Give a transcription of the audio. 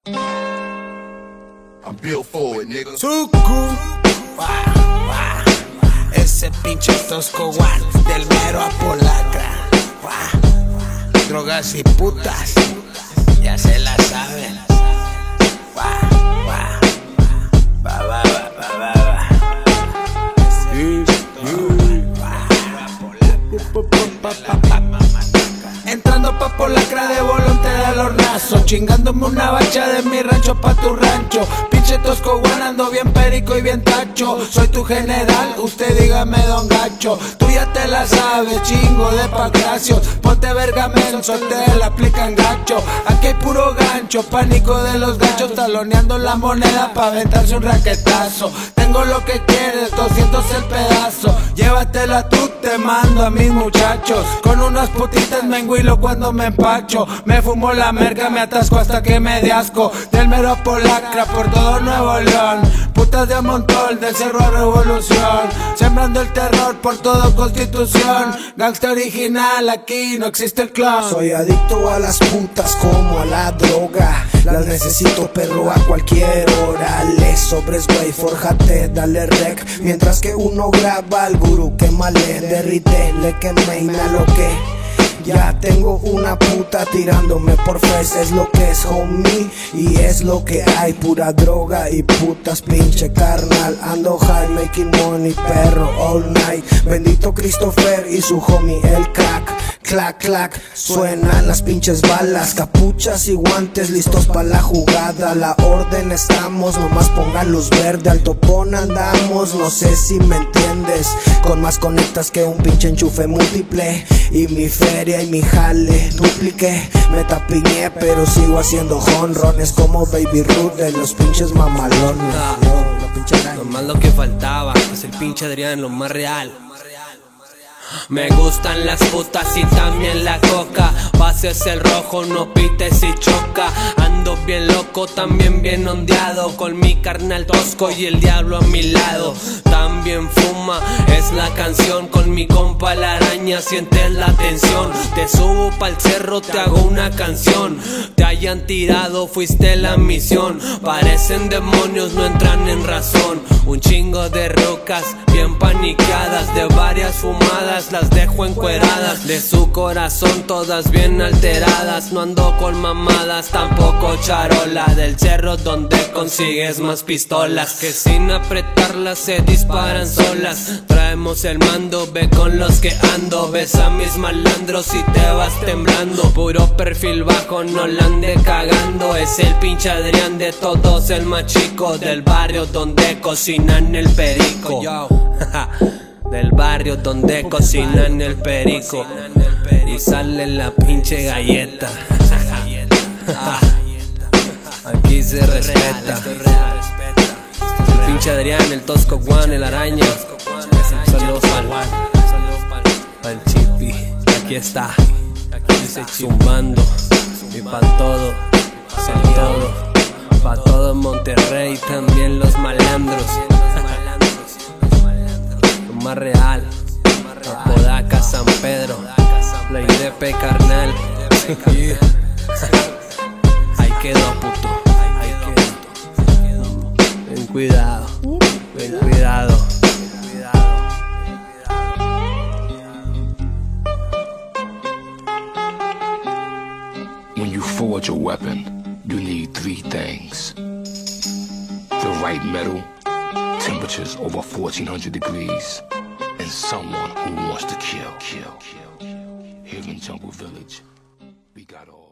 I'm built for it, nigga. Suku, ese pinche tosco one del mero Apolacra. Drogas y putas, ya se la saben. Entrando pa' Polacra de volante al hornazo, chingándome una bacha de mi rancho pa' tu rancho. Pinche tosco ando bien perico y bien tacho. Soy tu general, usted dígame don gacho. Tú ya te la sabes, chingo de pagracios. Ponte verga menso, te la aplican gacho. Aquí hay puro gancho, pánico de los gachos, taloneando la moneda pa' aventarse un raquetazo. Tengo lo que quieres, 200 el pedazo. Llévatela tú, te mando a mis muchachos. Con unas putitas me enguilo cuando me empacho. Me fumo la merca, me atasco hasta que me dé asco. Del mero Polacra por todo Nuevo León. Putas de a montón, del cerro a Revolución. Sembrando el terror por todo Constitución. Gangsta original, aquí no existe el clon. Soy adicto a las putas como a la droga. Las necesito perro a cualquier hora. Le sobres güey, fórjate, dale rec. Mientras que uno graba al gurú, quémale, derrite, le quemé y me aloqué. Ya tengo una puta tirándome por face, es lo que es homie y es lo que hay, pura droga y putas pinche carnal. Ando high, making money, perro, all night. Bendito Christopher y su homie el crack. Clac, clac, suenan las pinches balas, capuchas y guantes listos pa' la jugada. La orden estamos, nomás ponga luz verde, al topón andamos, no sé si me entiendes. Con más conectas que un pinche enchufe múltiple, y mi feria y mi jale dupliqué. Me tapiñé pero sigo haciendo jonrones como Baby Ruth de los pinches mamalones. Nomás lo que faltaba es el pinche Adrián, lo más real. Me gustan las putas y también la coca. Pases el rojo, no pites y choca. Ando bien loco, también bien ondeado, con mi carnal tosco y el diablo a mi lado. También fuma, es la canción. Con mi compa la araña sientes la tensión. Te subo pa'l cerro, te hago una canción. Te hayan tirado, fuiste la misión. Parecen demonios, no entran en razón. Un chingo de rocas bien paniqueadas, de varias fumadas las dejo encueradas. De su corazón todas bien alteradas. No ando con mamadas, tampoco charola. Del cerro donde consigues más pistolas que sin apretarlas se disparan solas. Traemos el mando, ve con los que ando. Ves a mis malandros y te vas temblando. Puro perfil bajo, no la ande cagando. Es el pinche Adrián de todos, el más chico del barrio donde cocinan el perico. Del barrio donde cocinan el perico y sale la pinche galleta. Aquí se respeta. El pinche Adrián, el tosco Juan, el araña. Saludos pa'l Chipi. Aquí está, zumbando. Y pa' todo, pa' todo Monterrey, también los malandros. Más real, Apodaca, San Pedro, la IDP carnal. Ahí quedó, puto. Ten cuidado, ten cuidado. When you forge a weapon, you need three things: the right metal, temperatures over 1400 degrees, and someone who wants to kill. Here in Jungle Village, we got all.